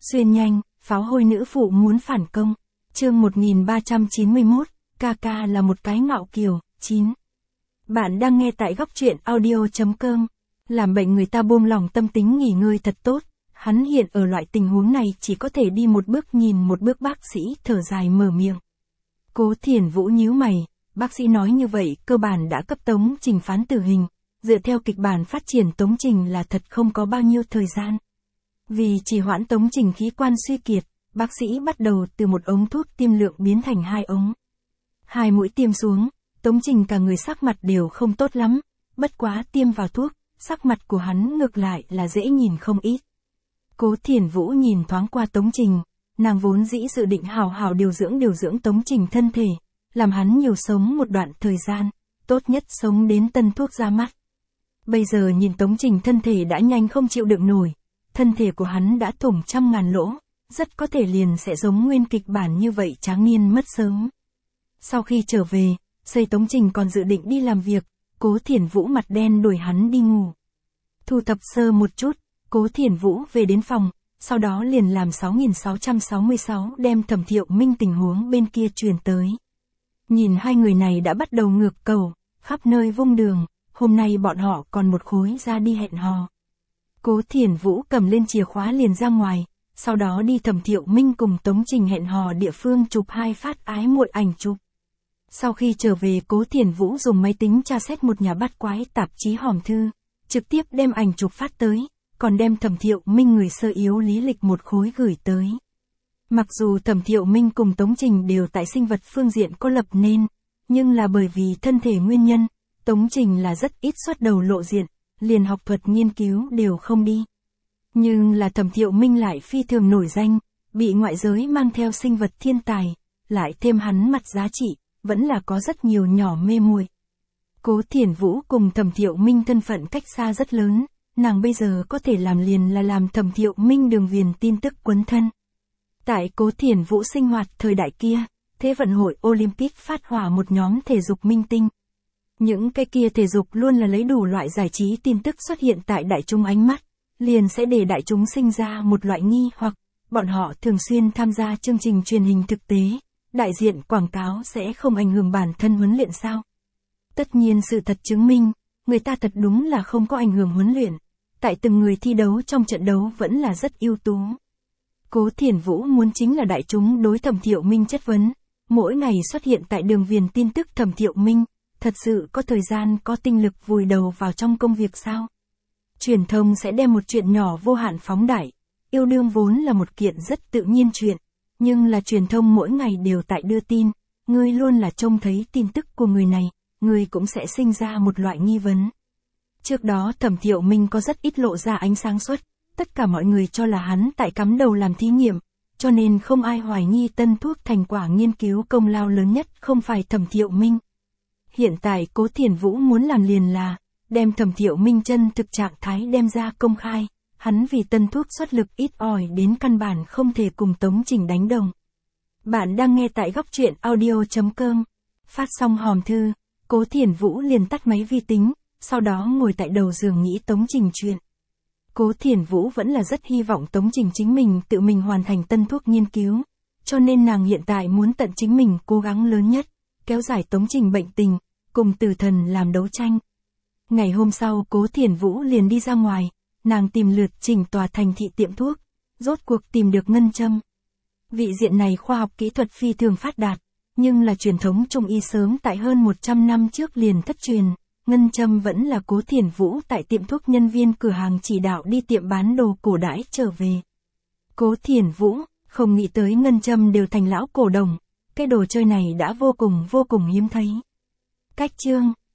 Xuyên nhanh, pháo hôi nữ phụ muốn phản công. Chương 1391, Kaka là một cái ngạo kiều. 9. Bạn đang nghe tại góc truyện audio.com. Làm bệnh người ta buông lỏng tâm tính nghỉ ngơi thật tốt. Hắn hiện ở loại tình huống này chỉ có thể đi một bước nhìn một bước. Bác sĩ thở dài mở miệng. Cố Thiển Vũ nhíu mày, bác sĩ nói như vậy cơ bản đã cấp Tống Trình phán tử hình. Dựa theo kịch bản phát triển Tống Trình là thật không có bao nhiêu thời gian. Vì trì hoãn Tống Trình khí quan suy kiệt, bác sĩ bắt đầu từ một ống thuốc tiêm lượng biến thành 2 ống. 2 mũi tiêm xuống, Tống Trình cả người sắc mặt đều không tốt lắm, bất quá tiêm vào thuốc, sắc mặt của hắn ngược lại là dễ nhìn không ít. Cố Thiển Vũ nhìn thoáng qua Tống Trình, nàng vốn dĩ dự định hào hào điều dưỡng Tống Trình thân thể, làm hắn nhiều sống một đoạn thời gian, tốt nhất sống đến tân thuốc ra mắt. Bây giờ nhìn Tống Trình thân thể đã nhanh không chịu đựng nổi, thân thể của hắn đã thủng trăm ngàn lỗ, rất có thể liền sẽ giống nguyên kịch bản như vậy tráng niên mất sớm. Sau khi trở về, Xây Tống Trình còn dự định đi làm việc, Cố Thiển Vũ mặt đen đuổi hắn đi ngủ. Thu thập sơ một chút, Cố Thiển Vũ về đến phòng, sau đó liền làm 6666 đem Thẩm Thiệu Minh tình huống bên kia truyền tới. Nhìn hai người này đã bắt đầu ngược cầu, khắp nơi vung đường, hôm nay bọn họ còn một khối ra đi hẹn hò. Cố Thiển Vũ cầm lên chìa khóa liền ra ngoài, sau đó đi Thẩm Thiệu Minh cùng Tống Trình hẹn hò địa phương chụp 2 phát ái muội ảnh chụp. Sau khi trở về Cố Thiển Vũ dùng máy tính tra xét một nhà bắt quái tạp chí hòm thư, trực tiếp đem ảnh chụp phát tới, còn đem Thẩm Thiệu Minh người sơ yếu lý lịch một khối gửi tới. Mặc dù Thẩm Thiệu Minh cùng Tống Trình đều tại sinh vật phương diện có lập nên, nhưng là bởi vì thân thể nguyên nhân, Tống Trình là rất ít xuất đầu lộ diện, liền học thuật nghiên cứu đều không đi. Nhưng là Thẩm Thiệu Minh lại phi thường nổi danh, bị ngoại giới mang theo sinh vật thiên tài, lại thêm hắn mặt giá trị, vẫn là có rất nhiều nhỏ mê muội. Cố Thiển Vũ cùng Thẩm Thiệu Minh thân phận cách xa rất lớn, nàng bây giờ có thể làm liền là làm Thẩm Thiệu Minh đường viền tin tức quấn thân. Tại Cố Thiển Vũ sinh hoạt thời đại kia, Thế vận hội Olympic phát hỏa một nhóm thể dục minh tinh. Những cái kia thể dục luôn là lấy đủ loại giải trí tin tức xuất hiện tại đại chúng ánh mắt, liền sẽ để đại chúng sinh ra một loại nghi hoặc, bọn họ thường xuyên tham gia chương trình truyền hình thực tế, đại diện quảng cáo sẽ không ảnh hưởng bản thân huấn luyện sao? Tất nhiên sự thật chứng minh, người ta thật đúng là không có ảnh hưởng huấn luyện, tại từng người thi đấu trong trận đấu vẫn là rất ưu tú. Cố Thiển Vũ muốn chính là đại chúng đối Thẩm Thiệu Minh chất vấn, mỗi ngày xuất hiện tại đường viền tin tức Thẩm Thiệu Minh, thật sự có thời gian có tinh lực vùi đầu vào trong công việc sao? Truyền thông sẽ đem một chuyện nhỏ vô hạn phóng đại, yêu đương vốn là một kiện rất tự nhiên chuyện, nhưng là truyền thông mỗi ngày đều tại đưa tin, ngươi luôn là trông thấy tin tức của người này, ngươi cũng sẽ sinh ra một loại nghi vấn. Trước đó Thẩm Thiệu Minh có rất ít lộ ra ánh sáng suốt, tất cả mọi người cho là hắn tại cắm đầu làm thí nghiệm, cho nên không ai hoài nghi tân thuốc thành quả nghiên cứu công lao lớn nhất không phải Thẩm Thiệu Minh. Hiện tại Cố Thiển Vũ muốn làm liền là, đem Thẩm Thiệu Minh chân thực trạng thái đem ra công khai, hắn vì tân thuốc xuất lực ít ỏi đến căn bản không thể cùng Tống Trình đánh đồng. Bạn đang nghe tại góc truyện audio.com. Phát xong hòm thư, Cố Thiển Vũ liền tắt máy vi tính, sau đó ngồi tại đầu giường nghĩ Tống Trình chuyện. Cố Thiển Vũ vẫn là rất hy vọng Tống Trình chính mình tự mình hoàn thành tân thuốc nghiên cứu, cho nên nàng hiện tại muốn tận chính mình cố gắng lớn nhất, kéo dài Tống Trình bệnh tình, cùng tử thần làm đấu tranh. Ngày hôm sau Cố Thiển Vũ liền đi ra ngoài, nàng tìm lượt chỉnh tòa thành thị tiệm thuốc, rốt cuộc tìm được ngân châm. Vị diện này khoa học kỹ thuật phi thường phát đạt, nhưng là truyền thống trung y sớm tại hơn 100 năm trước liền thất truyền, ngân châm vẫn là Cố Thiển Vũ tại tiệm thuốc nhân viên cửa hàng chỉ đạo đi tiệm bán đồ cổ đãi trở về. Cố Thiển Vũ, không nghĩ tới ngân châm đều thành lão cổ đồng, cái đồ chơi này đã vô cùng hiếm thấy. Cách chương